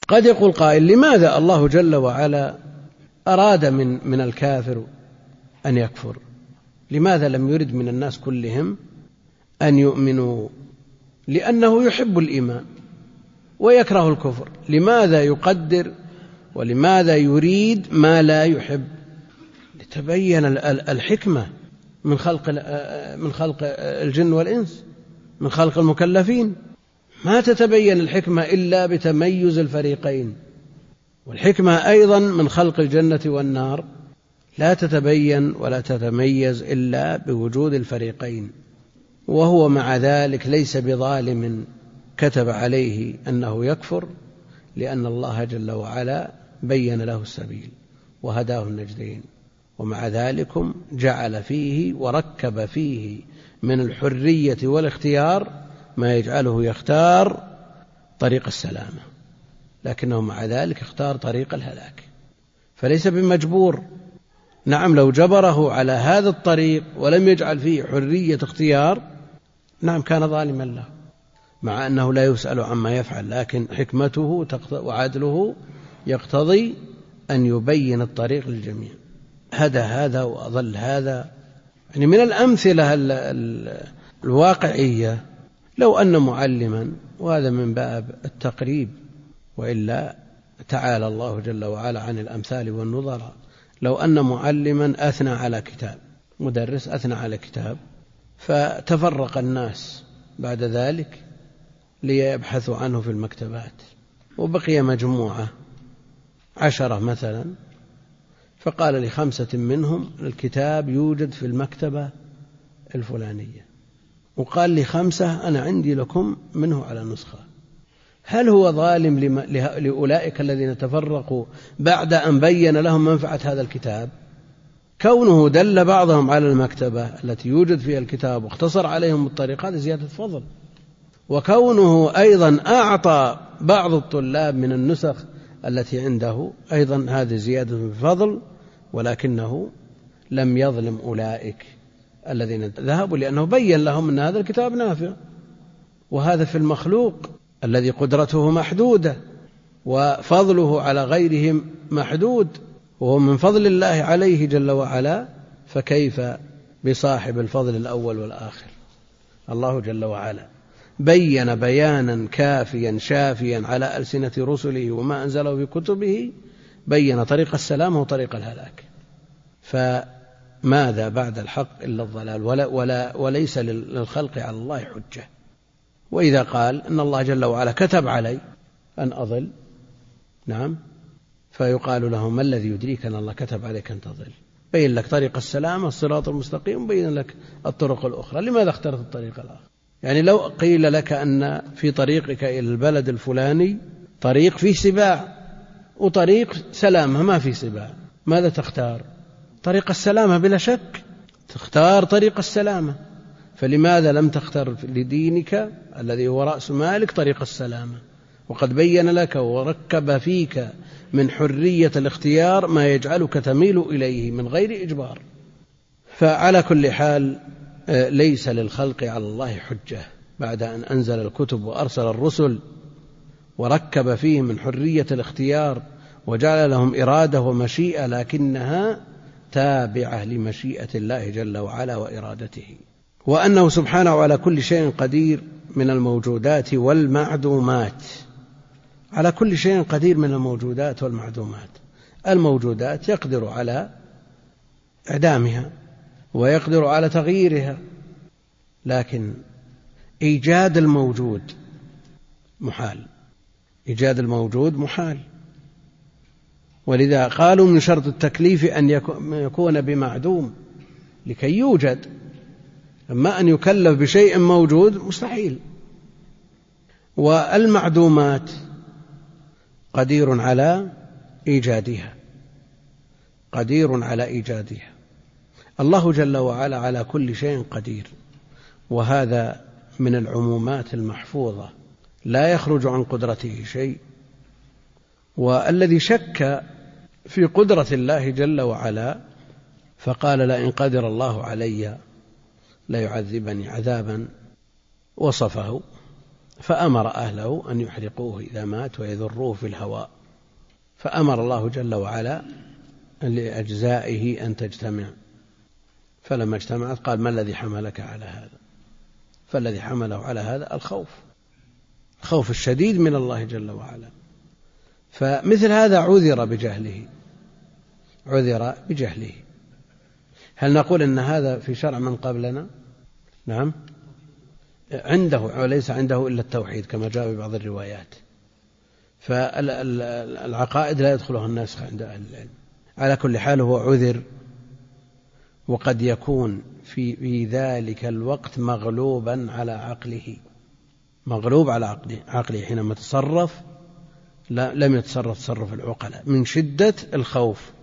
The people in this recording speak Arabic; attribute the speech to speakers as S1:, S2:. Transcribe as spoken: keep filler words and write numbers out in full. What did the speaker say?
S1: قد يقول قائل: لماذا الله جل وعلا أراد من, من الكافر أن يكفر؟ لماذا لم يرد من الناس كلهم أن يؤمنوا؟ لأنه يحب الإيمان ويكره الكفر. لماذا يقدر ولماذا يريد ما لا يحب؟ لتبين الحكمة من خلق من خلق الجن والإنس، من خلق المكلفين. ما تتبين الحكمة إلا بتميز الفريقين، والحكمة أيضا من خلق الجنة والنار لا تتبين ولا تتميز إلا بوجود الفريقين. وهو مع ذلك ليس بظالم كتب عليه أنه يكفر، لأن الله جل وعلا بين له السبيل وهداه النجدين، ومع ذلك جعل فيه وركب فيه من الحرية والاختيار ما يجعله يختار طريق السلامة، لكنه مع ذلك اختار طريق الهلاك، فليس بمجبور. نعم، لو جبره على هذا الطريق ولم يجعل فيه حرية اختيار نعم كان ظالما له، مع أنه لا يسأل عما يفعل، لكن حكمته وعدله يقتضي أن يبين الطريق للجميع. هدى هذا وأضل هذا. يعني من الأمثلة الواقعية لو أن معلما، وهذا من باب التقريب وإلا تعالى الله جل وعلا عن الأمثال والنظراء، لو أن معلما أثنى على كتاب، مدرس أثنى على كتاب، فتفرق الناس بعد ذلك ليبحثوا عنه في المكتبات، وبقي مجموعة عشرة مثلا، فقال لخمسة منهم الكتاب يوجد في المكتبة الفلانية، وقال لخمسة أنا عندي لكم منه على نسخة. هل هو ظالم لأولئك الذين تفرقوا بعد أن بين لهم منفعة هذا الكتاب؟ كونه دل بعضهم على المكتبة التي يوجد فيها الكتاب واختصر عليهم الطريق هذا زيادة فضل، وكونه أيضا أعطى بعض الطلاب من النسخ التي عنده أيضا هذه زيادة فضل، ولكنه لم يظلم أولئك الذين ذهبوا، لأنه بين لهم أن هذا الكتاب نافع. وهذا في المخلوق الذي قدرته محدودة وفضله على غيرهم محدود، وهو من فضل الله عليه جل وعلا، فكيف بصاحب الفضل الأول والآخر؟ الله جل وعلا بين بيانا كافيا شافيا على ألسنة رسله وما أنزله في كتبه، بين طريق السلامة وطريق الهلاك، فماذا بعد الحق إلا الضلال؟ ولا ولا وليس للخلق على الله حجة. وإذا قال إن الله جل وعلا كتب علي أن أضل، نعم، فيقال له ما الذي يدريك أن الله كتب عليك أن تضل؟ بين لك طريق السلامة الصراط المستقيم، بين لك الطرق الأخرى، لماذا اخترت الطريق الآخر؟ يعني لو قيل لك أن في طريقك إلى البلد الفلاني طريق فيه سباع وطريق سلامة ما فيه سباع، ماذا تختار؟ طريق السلامة بلا شك، تختار طريق السلامة. فلماذا لم تختار لدينك الذي هو رأس مالك طريق السلامة، وقد بين لك وركب فيك من حرية الاختيار ما يجعلك تميل إليه من غير إجبار؟ فعلى كل حال ليس للخلق على الله حجة بعد أن أنزل الكتب وأرسل الرسل وركب فيهم من حرية الاختيار وجعل لهم إرادة ومشيئة، لكنها تابعة لمشيئة الله جل وعلا وإرادته، وأنه سبحانه على كل شيء قدير من الموجودات والمعدومات، على كل شيء قدير من الموجودات والمعدومات. الموجودات يقدر على إعدامها ويقدر على تغييرها، لكن إيجاد الموجود محال، إيجاد الموجود محال. ولذا قالوا من شرط التكليف أن يكون بمعدوم لكي يوجد، أما أن يكلف بشيء موجود مستحيل. والمعدومات قدير على إيجادها، قدير على إيجادها. الله جل وعلا على كل شيء قدير، وهذا من العمومات المحفوظة لا يخرج عن قدرته شيء. والذي شك في قدرة الله جل وعلا فقال لئن قدر الله علي ليعذبني عذابا وصفه فأمر أهله أن يحرقوه إذا مات ويذروه في الهواء، فأمر الله جل وعلا لأجزائه أن تجتمع، فلما اجتمعت قال ما الذي حملك على هذا؟ فالذي حمله على هذا الخوف، الخوف الشديد من الله جل وعلا. فمثل هذا عذر بجهله، عذر بجهله. هل نقول أن هذا في شرع من قبلنا؟ نعم، عنده وليس عنده إلا التوحيد كما جاء في بعض الروايات، فالعقائد لا يدخلها الناسخ عند أهل العلم. على كل حال هو عذر، وقد يكون في, في ذلك الوقت مغلوبا على عقله، مغلوب على عقله, عقله حينما تصرف لا لم يتصرف تصرف العقلاء من شدة الخوف